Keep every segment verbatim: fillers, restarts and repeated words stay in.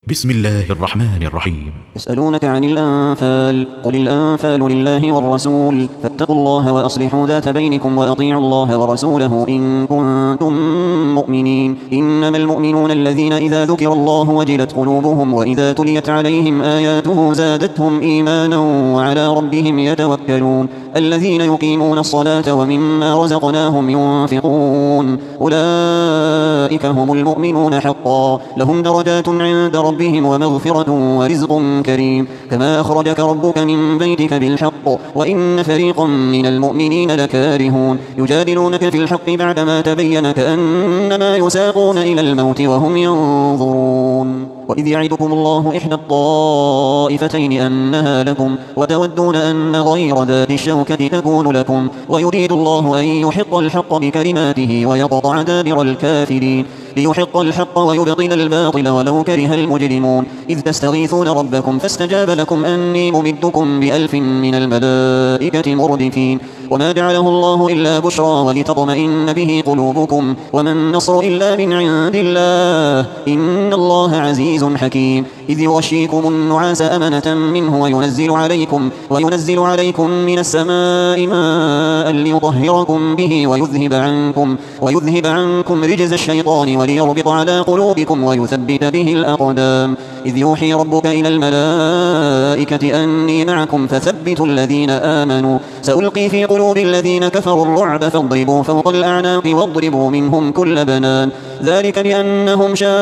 بسم الله الرحمن الرحيم. يسألونك عن الأنفال، قل الأنفال لله والرسول، فاتقوا الله وأصلحوا ذات بينكم وأطيعوا الله ورسوله إن كنتم مؤمنين. إنما المؤمنون الذين إذا ذكر الله وجلت قلوبهم وإذا تليت عليهم آياته زادتهم إيمانا وعلى ربهم يتوكلون. الذين يقيمون الصلاة ومما رزقناهم ينفقون أولئك هم المؤمنون حقا، لهم درجات عند ربهم ومغفرة ورزق كريم. كما أخرجك ربك من بيتك بالحق وإن فريقا من المؤمنين لكارهون. يجادلونك في الحق بعدما تبين كأنما يساقون إلى الموت وهم ينظرون. وإذ يعدكم الله إحدى الطائفتين أنها لكم وتودون أن غير ذات الشوكة تكون لكم، ويريد الله أن يحق الحق بكلماته ويقطع دابر الكافرين. ليحق الحق ويبطل الباطل ولو كره المجرمون. إذ تستغيثون ربكم فاستجاب لكم أني ممدكم بألف من الملائكة مردفين. وما جعله الله إلا بشرى ولتطمئن به قلوبكم، وما النصر إلا من عند الله إن الله عزيز حكيم. إذ يغشيكم النعاس أمنة منه وينزل عليكم, وينزل عليكم من السماء ماء ليطهركم به ويذهب عنكم, ويذهب عنكم رجز الشيطان وليربط على قلوبكم ويثبت به الأقدام. إذ يوحي ربك إلى الملائكة أني معكم فثبتوا الذين آمنوا سألقي في قلوب الذين كفروا الرعب فاضربوا فوق الأعناق واضربوا منهم كل بنان. ذلك بأنهم شاقوا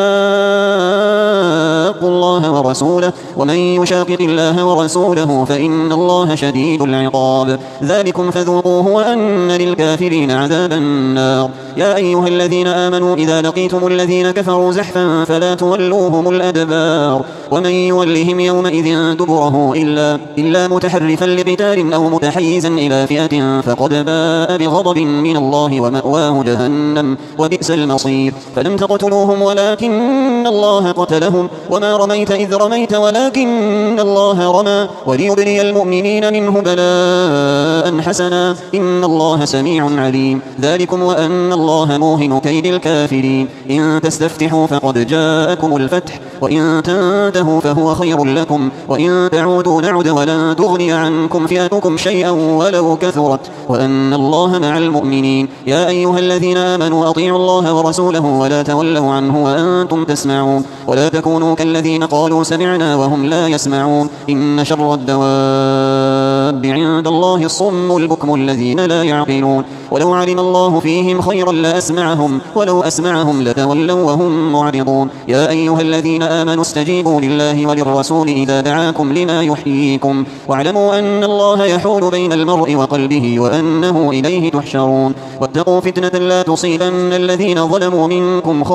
الله ورسوله ومن يشاقق الله ورسوله فإن الله شديد العقاب. ذلكم فذوقوه وأن للكافرين عذاب النار. يا أيها الذين آمنوا إذا لقيتم الذين كفروا زحفا فلا تولوهم الأدبار. ومن يولهم يومئذ دبره إلا, إلا متحرفا لقتال أو متحيزا إلى فئة فقد باء بغضب من الله ومأواه جهنم وبئس المصير. فلم تقتلوهم ولكن الله قتلهم وما رميت إذ رميت ولكن الله رمى وليبلي المؤمنين منه بلاء حسنا إن الله سميع عليم. ذلكم وأن الله موهن كيد الكافرين. إن تستفتحوا فقد جاءكم الفتح وإن تنتهوا فهو خير لكم وإن تعودوا نعد ولن تغني عنكم فئتكم شيئا ولو كثرت وأن الله مع المؤمنين. يا أيها الذين آمنوا أطيعوا الله ورسوله ولا تولوا عنه وأنتم تسمعون. ولا تكونوا كالذين قالوا سمعنا وهم لا يسمعون. إن شر الدواب عند الله الصم البكم الذين لا يعقلون. ولو علم الله فيهم خيرا لأسمعهم ولو أسمعهم لتولوا وهم معرضون. يا أيها الذين آمنوا استجيبوا لله وللرسول إذا دعاكم لما يحييكم واعلموا أن الله يحول بين المرء وقلبه وأنه إليه تحشرون. واتقوا فتنة لا تصيبن الذين ظلموا منكم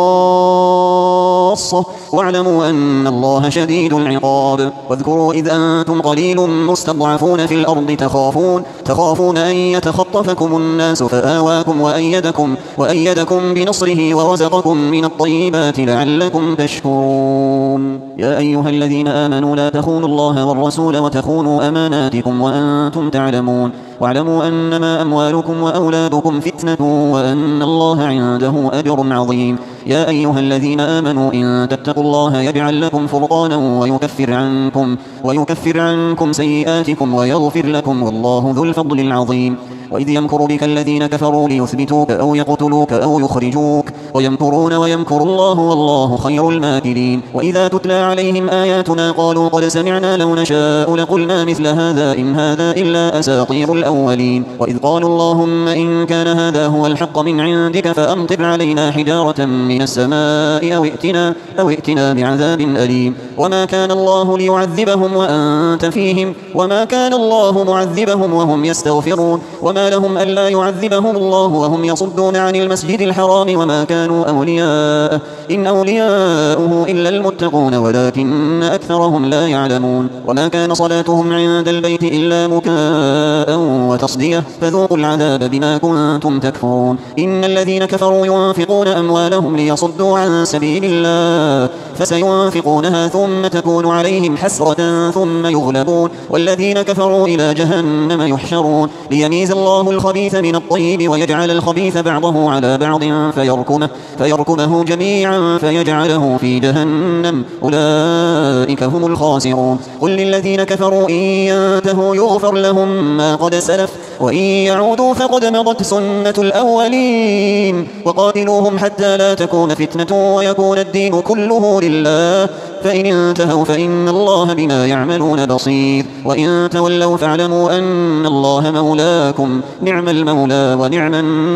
خاصة واعلموا أن الله شديد العقاب. واذكروا إذ أنتم قليل مستضعفون في الأرض تخافون, تخافون أن يتخطفكم الناس فآواكم وأيدكم, وأيدكم بنصره ورزقكم من الطيبات لعلكم تشكرون. يا أيها الذين آمنوا لا تخونوا الله والرسول وتخونوا أماناتكم وأنتم تعلمون. واعلموا أنما أموالكم وأولادكم فتنة وأن الله عنده أجر عظيم. يا أيها الذين آمنوا إن تتقوا الله يجعل لكم فرقانا ويكفر عنكم, ويكفر عنكم سيئاتكم ويغفر لكم والله ذو الفضل العظيم. وإذ يمكر بك الذين كفروا ليثبتوك أو يقتلوك أو يخرجوك ويمكرون ويمكر الله والله خير الماكرين. وإذا تتلى عليهم آياتنا قالوا قد سمعنا لو نشاء لقلنا مثل هذا إن هذا إلا أساطير الأولين. وإذ قالوا اللهم إن كان هذا هو الحق من عندك فأمطر علينا حجارة من السماء أو ائتنا, أو ائتنا بعذاب أليم. وما كان الله ليعذبهم وأنت فيهم وما كان الله معذبهم وهم يستغفرون. وما لهم ألا يعذبهم الله وهم يصدون عن المسجد الحرام وما كانوا أولياءه إن أولياؤه إلا المتقون ولكن أكثرهم لا يعلمون. وما كان صلاتهم عند البيت إلا مكاء وتصدية فذوقوا العذاب بما كنتم تكفرون. إن الذين كفروا ينفقون أموالهم ليصدوا عن سبيل الله فسينفقونها ثم تكون عليهم حسرة ثم يغلبون والذين كفروا إلى جهنم يحشرون ليميز الله الخبيث من الطيب ويجعل الخبيث بعضه على بعض فيركمه, فيركمه جميعا فيجعله في جهنم أولئك هم الخاسرون قل للذين كفروا إن ينتهوا يغفر لهم ما قد سلف وإن يعودوا فقد مضت سنة الأولين وقاتلوهم حتى لا تكون فتنة ويكون الدين كله لله فإن انتهوا فإن الله بما يعملون بصير وإن تولوا فاعلموا أن الله مولاكم نعم المولى ونعم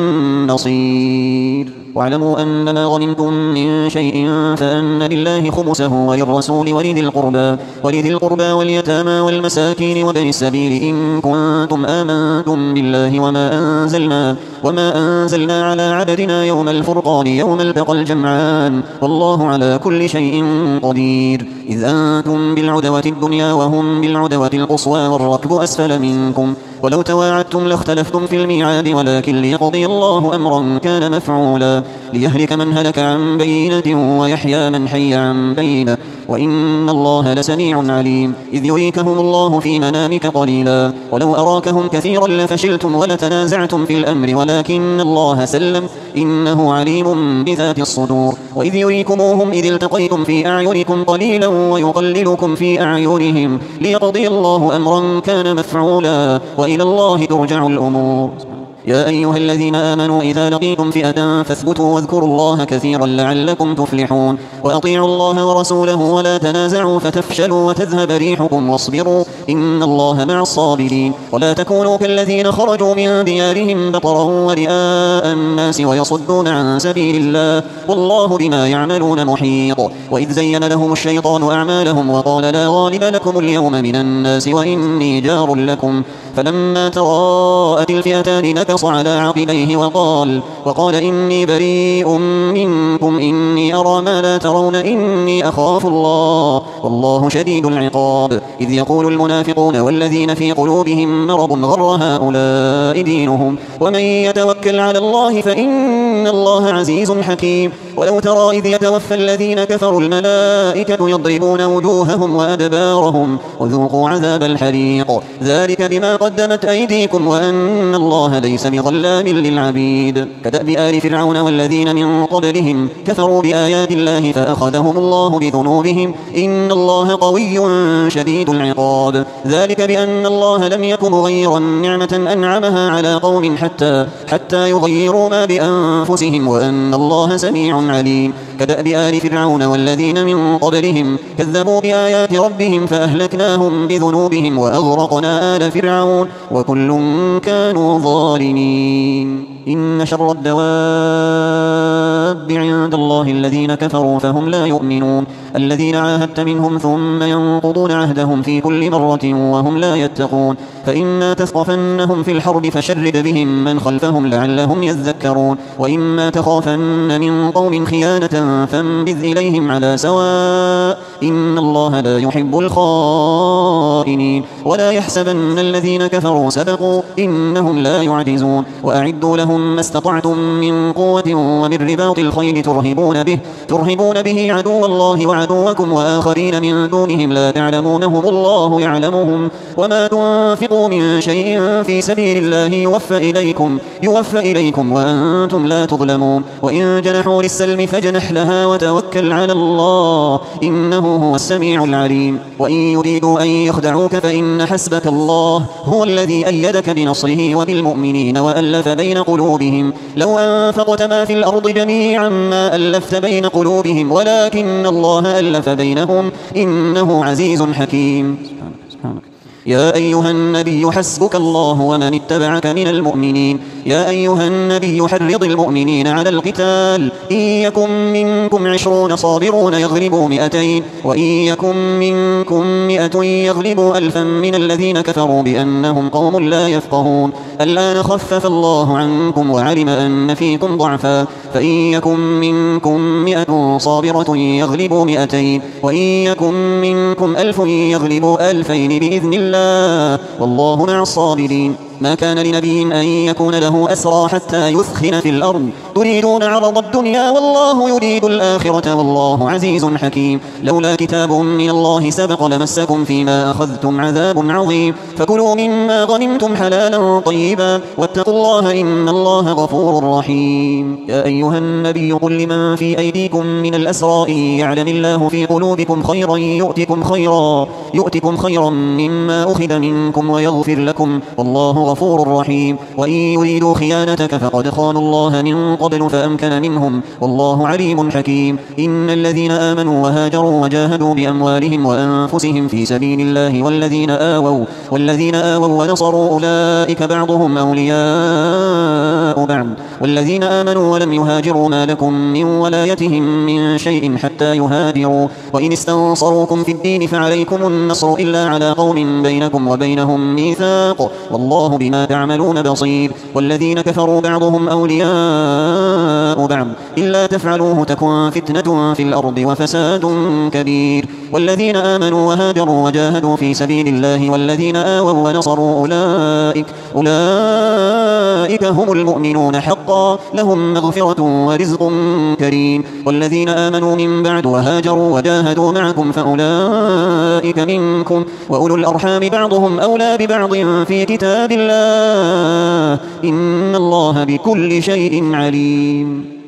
النصير واعلموا أن ما غنمتم من شيء فأن لله خمسه وللرسول ولذي القربى, ولذي القربى واليتامى والمساكين وابن السبيل إن كنتم آمنتم بالله وما أنزلنا, وما أنزلنا على عبدنا يوم الفرقان يوم التقى الجمعان والله على كل شيء قدير إذ أنتم بالعدوة الدنيا وهم بالعدوة القصوى والركب أسفل منكم ولو تواعدتم لاختلفتم في الميعاد ولكن ليقضي الله أمرا كان مفعولا ليهلك من هلك عن بينة ويحيى من حي عن بينة وإن الله لسميع عليم إذ يريكهم الله في منامك قليلا ولو أراكهم كثيرا لفشلتم ولتنازعتم في الأمر ولكن الله سلم إنه عليم بذات الصدور وإذ يريكموهم إذ التقيتم في أعينكم قليلا ويقللكم في أعينهم ليقضي الله أمرا كان مفعولا وإلى الله ترجع الأمور يا أيها الذين آمنوا إذا لقيتم فئة فاثبتوا واذكروا الله كثيرا لعلكم تفلحون وأطيعوا الله ورسوله ولا تنازعوا فتفشلوا وتذهب ريحكم واصبروا إن الله مع الصابرين ولا تكونوا كالذين خرجوا من ديارهم بطرا ورئاء الناس ويصدون عن سبيل الله والله بما يعملون محيط وإذ زين لهم الشيطان أعمالهم وقال لا غالب لكم اليوم من الناس وإني جار لكم فلما تراءت الفئتان نكص على عقبيه وقال, وقال إني بريء منكم إني أرى ما لا ترون إني أخاف الله والله شديد العقاب إذ يقول المنافقون والذين في قلوبهم مرض غر هؤلاء دينهم ومن يتوكل على الله فإن الله عزيز حكيم ولو ترى إذ يتوفى الذين كفروا الملائكة يضربون وجوههم وأدبارهم وذوقوا عذاب الحريق ذلك بما قدمت أيديكم وأن الله ليس بظلام للعبيد كدأب آل فرعون والذين من قبلهم كفروا بآيات الله فأخذهم الله بذنوبهم إن الله قوي شديد العقاب ذلك بأن الله لم يكن مغيرا نعمة أنعمها على قوم حتى, حتى يغيروا ما بأنفسهم وأن الله سميع عليم كدأب آل فرعون والذين من قبلهم كذبوا بآيات ربهم فأهلكناهم بذنوبهم وأغرقنا آل فرعون وكل كانوا ظالمين إن شر الدواب عند الله الذين كفروا فهم لا يؤمنون الذين عاهدت منهم ثم ينقضون عهدهم في كل مرة وهم لا يتقون فإما تثقفنهم في الحرب فشرد بهم من خلفهم لعلهم يذكرون وإما تخافن من قوم خيانة فانبذ إليهم على سواء إن الله لا يحب الخائنين ولا يحسبن الذين كفروا سبقوا إنهم لا يعجزون وأعدوا لهم ما استطعتم من قوة ومن رباط الخيل ترهبون به, ترهبون به عدو الله وعدوكم وآخرين من دونهم لا تعلمونهم الله يعلمهم وما تنفقوا من شيء في سبيل الله يوفى إليكم, يوفى إليكم وأنتم لا تظلمون وإن جنحوا للسلم فاجنح لها وتوكل على الله إنه هو السميع العليم وإن يريدوا أن يخدعوك فإن حسبك الله هو الذي أيدك بنصره وبالمؤمنين وألف بين قلوبهم لو أنفقت ما في الأرض جميعا ما ألفت بين قلوبهم ولكن الله ألف بينهم إنه عزيز حكيم سبحانك. يا أيها النبي حسبك الله ومن اتبعك من المؤمنين يا أيها النبي حرض المؤمنين على القتال إن يكن منكم عشرون صابرون يغلبوا مئتين وإن يكن منكم مئة يغلبوا ألفا من الذين كفروا بأنهم قوم لا يفقهون الآن خفف الله عنكم وعلم أن فيكم ضعفا فإن يكن منكم مئة صابرة يغلبوا مئتين وإن يكن منكم ألف يغلبوا ألفين بإذن الله والله مع الصابرين ما كان لنبي أن يكون له أسرى حتى يثخن في الأرض تريدون عرض الدنيا والله يريد الآخرة والله عزيز حكيم لولا كتاب من الله سبق لمسكم فيما أخذتم عذاب عظيم فكلوا مما غنمتم حلالا طيبا واتقوا الله إن الله غفور رحيم يا أيها النبي قل لمن في أيديكم من الأسرى إن يعلم الله في قلوبكم خيرا يؤتكم خيرا يؤتكم خيرا مما أخذ منكم ويغفر لكم والله غفور رحيم وإن يريدوا خيانتك فقد خانوا الله من قبل فأمكن منهم والله عليم حكيم إن الذين آمنوا وهاجروا وجاهدوا بأموالهم وأنفسهم في سبيل الله والذين آووا والذين آووا ونصروا أولئك بعضهم أولياء بعض والذين آمنوا ولم يهاجروا ما لكم من ولايتهم من شيء حتى يهاجروا وإن استنصروكم في الدين فعليكم النصر إلا على قوم بينكم وبينهم ميثاق والله بما تعملون بصير والذين كفروا بعضهم أولياء بعض إلا تفعلوه تكن فتنة في الأرض وفساد كبير والذين آمنوا وهاجروا وجاهدوا في سبيل الله والذين آووا ونصروا أولئك أولئك هم المؤمنون حقا لهم مغفرة ورزق كريم والذين آمنوا من بعد وهاجروا وجاهدوا معكم فأولئك منكم وأولو الأرحام بعضهم أولى ببعض في كتاب الله إن الله بكل شيء عليم